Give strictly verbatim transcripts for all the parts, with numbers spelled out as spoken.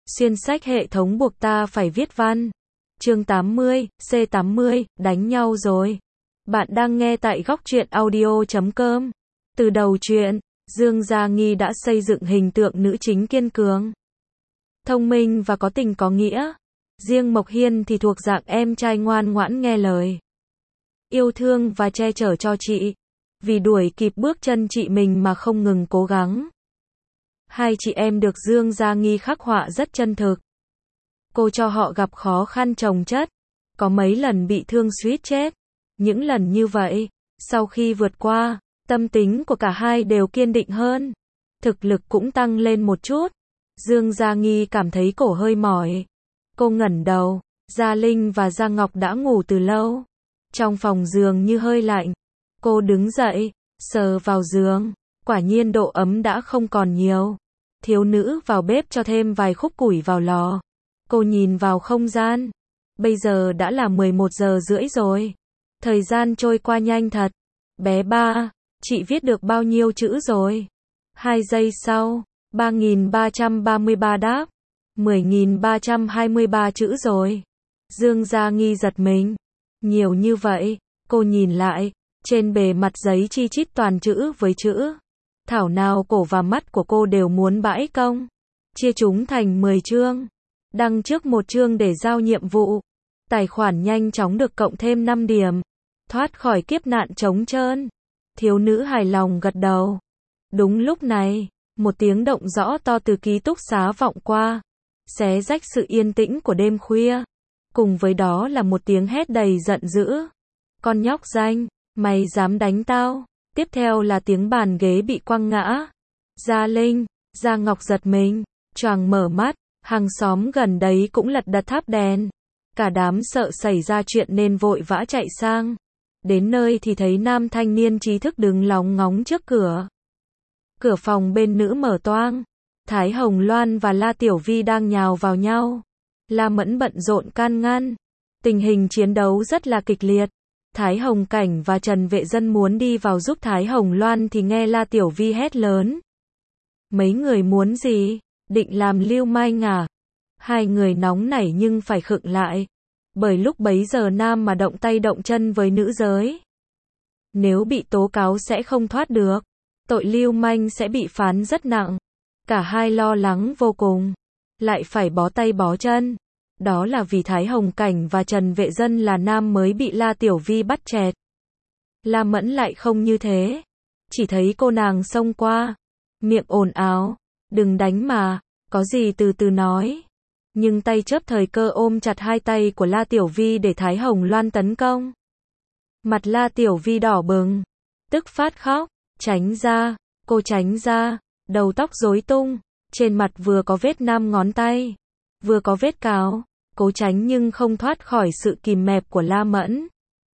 Xuyên sách hệ thống buộc ta phải viết văn. Chương tám mươi, C tám mươi, đánh nhau rồi. Bạn đang nghe tại góc truyện audio chấm com. Từ đầu truyện, Dương Gia Nghi đã xây dựng hình tượng nữ chính kiên cường, thông minh và có tình có nghĩa. Riêng Mộc Hiên thì thuộc dạng em trai ngoan ngoãn nghe lời, yêu thương và che chở cho chị. Vì đuổi kịp bước chân chị mình mà không ngừng cố gắng. Hai chị em được Dương Gia Nghi khắc họa rất chân thực. Cô cho họ gặp khó khăn chồng chất, có mấy lần bị thương suýt chết. Những lần như vậy, sau khi vượt qua, tâm tính của cả hai đều kiên định hơn, thực lực cũng tăng lên một chút. Dương Gia Nghi cảm thấy cổ hơi mỏi. Cô ngẩng đầu, Gia Linh và Gia Ngọc đã ngủ từ lâu. Trong phòng giường như hơi lạnh. Cô đứng dậy, sờ vào giường, quả nhiên độ ấm đã không còn nhiều. Thiếu nữ vào bếp cho thêm vài khúc củi vào lò. Cô nhìn vào không gian. Bây giờ đã là mười một giờ rưỡi rồi. Thời gian trôi qua nhanh thật. Bé ba, chị viết được bao nhiêu chữ rồi? Hai giây sau, ba nghìn ba trăm ba mươi ba đáp. mười nghìn ba trăm hai mươi ba chữ rồi. Dương Gia Nghi giật mình. Nhiều như vậy, cô nhìn lại. Trên bề mặt giấy chi chít toàn chữ với chữ. Thảo nào cổ và mắt của cô đều muốn bãi công. Chia chúng thành mười chương. Đăng trước một chương để giao nhiệm vụ. Tài khoản nhanh chóng được cộng thêm năm điểm. Thoát khỏi kiếp nạn trống trơn. Thiếu nữ hài lòng gật đầu. Đúng lúc này, một tiếng động rõ to từ ký túc xá vọng qua. Xé rách sự yên tĩnh của đêm khuya. Cùng với đó là một tiếng hét đầy giận dữ. Con nhóc danh, mày dám đánh tao? Tiếp theo là tiếng bàn ghế bị quăng ngã. Gia Linh, Gia Ngọc giật mình, choàng mở mắt, hàng xóm gần đấy cũng lật đật thắp đèn. Cả đám sợ xảy ra chuyện nên vội vã chạy sang. Đến nơi thì thấy nam thanh niên trí thức đứng lóng ngóng trước cửa. Cửa phòng bên nữ mở toang. Thái Hồng Loan và La Tiểu Vi đang nhào vào nhau. La Mẫn bận rộn can ngăn. Tình hình chiến đấu rất là kịch liệt. Thái Hồng Cảnh và Trần Vệ Dân muốn đi vào giúp Thái Hồng Loan thì nghe La Tiểu Vi hét lớn. Mấy người muốn gì? Định làm lưu manh à? Hai người nóng nảy nhưng phải khựng lại. Bởi lúc bấy giờ nam mà động tay động chân với nữ giới, nếu bị tố cáo sẽ không thoát được. Tội lưu manh sẽ bị phán rất nặng. Cả hai lo lắng vô cùng. Lại phải bó tay bó chân. Đó là vì Thái Hồng Cảnh và Trần Vệ Dân là nam mới bị La Tiểu Vi bắt chẹt. La Mẫn lại không như thế. Chỉ thấy cô nàng xông qua. Miệng ồn ào. Đừng đánh mà. Có gì từ từ nói. Nhưng tay chớp thời cơ ôm chặt hai tay của La Tiểu Vi để Thái Hồng Loan tấn công. Mặt La Tiểu Vi đỏ bừng. Tức phát khóc. Tránh ra. Cô tránh ra. Đầu tóc rối tung. Trên mặt vừa có vết năm ngón tay. Vừa có vết cào. Cố tránh nhưng không thoát khỏi sự kìm mẹp của La Mẫn.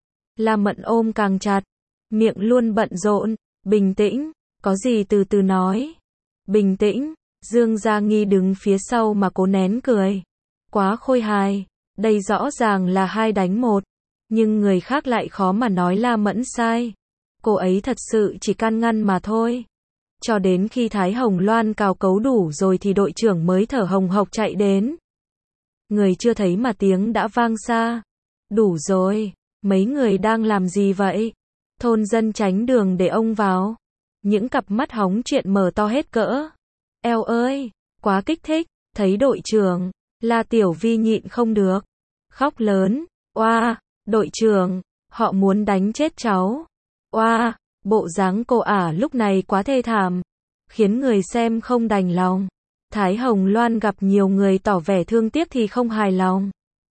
La Mẫn ôm càng chặt. Miệng luôn bận rộn. Bình tĩnh. Có gì từ từ nói. Bình tĩnh. Dương Gia Nghi đứng phía sau mà cố nén cười. Quá khôi hài. Đây rõ ràng là hai đánh một. Nhưng người khác lại khó mà nói La Mẫn sai. Cô ấy thật sự chỉ can ngăn mà thôi. Cho đến khi Thái Hồng Loan cào cấu đủ rồi thì đội trưởng mới thở hồng hộc chạy đến. Người chưa thấy mà tiếng đã vang xa. Đủ rồi. Mấy người đang làm gì vậy? Thôn dân tránh đường để ông vào. Những cặp mắt hóng chuyện mở to hết cỡ. Eo ơi, quá kích thích. Thấy đội trưởng, La Tiểu Vi nhịn không được. Khóc lớn. Oa, đội trưởng, họ muốn đánh chết cháu. Oa, bộ dáng cô ả lúc này quá thê thảm. Khiến người xem không đành lòng. Thái Hồng Loan gặp nhiều người tỏ vẻ thương tiếc thì không hài lòng.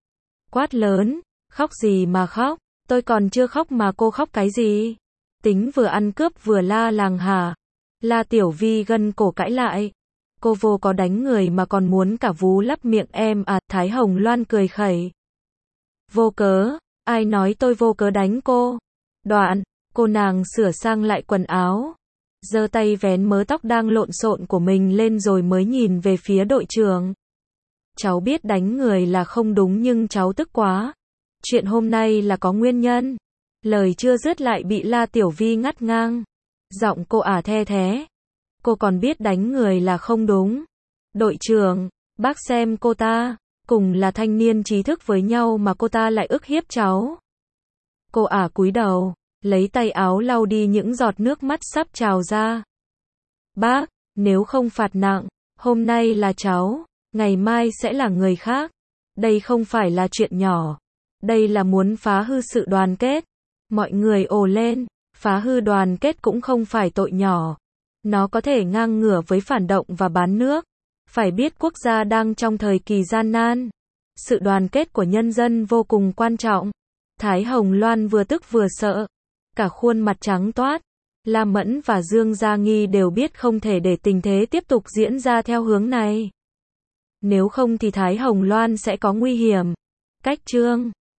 Quát lớn, khóc gì mà khóc, tôi còn chưa khóc mà cô khóc cái gì? Tính vừa ăn cướp vừa la làng hả? La Tiểu Vi gân cổ cãi lại. Cô vô có đánh người mà còn muốn cả vú lấp miệng em à? Thái Hồng Loan cười khẩy. Vô cớ, ai nói tôi vô cớ đánh cô? Đoạn, cô nàng sửa sang lại quần áo. Giơ tay vén mớ tóc đang lộn xộn của mình lên rồi mới nhìn về phía đội trưởng. Cháu biết đánh người là không đúng nhưng cháu tức quá. Chuyện hôm nay là có nguyên nhân. Lời chưa dứt lại bị La Tiểu Vi ngắt ngang. Giọng cô ả the thé. Cô còn biết đánh người là không đúng. Đội trưởng, Bác xem cô ta, cùng là thanh niên trí thức với nhau mà cô ta lại ức hiếp cháu. Cô ả cúi đầu, lấy tay áo lau đi những giọt nước mắt sắp trào ra. Bác, nếu không phạt nặng, hôm nay là cháu, ngày mai sẽ là người khác. Đây không phải là chuyện nhỏ. Đây là muốn phá hư sự đoàn kết. Mọi người ồ lên, phá hư đoàn kết cũng không phải tội nhỏ. Nó có thể ngang ngửa với phản động và bán nước. Phải biết quốc gia đang trong thời kỳ gian nan. Sự đoàn kết của nhân dân vô cùng quan trọng. Thái Hồng Loan vừa tức vừa sợ. Cả khuôn mặt trắng toát. La Mẫn và Dương Gia Nghi đều biết không thể để tình thế tiếp tục diễn ra theo hướng này. Nếu không thì Thái Hồng Loan sẽ có nguy hiểm. Cách chương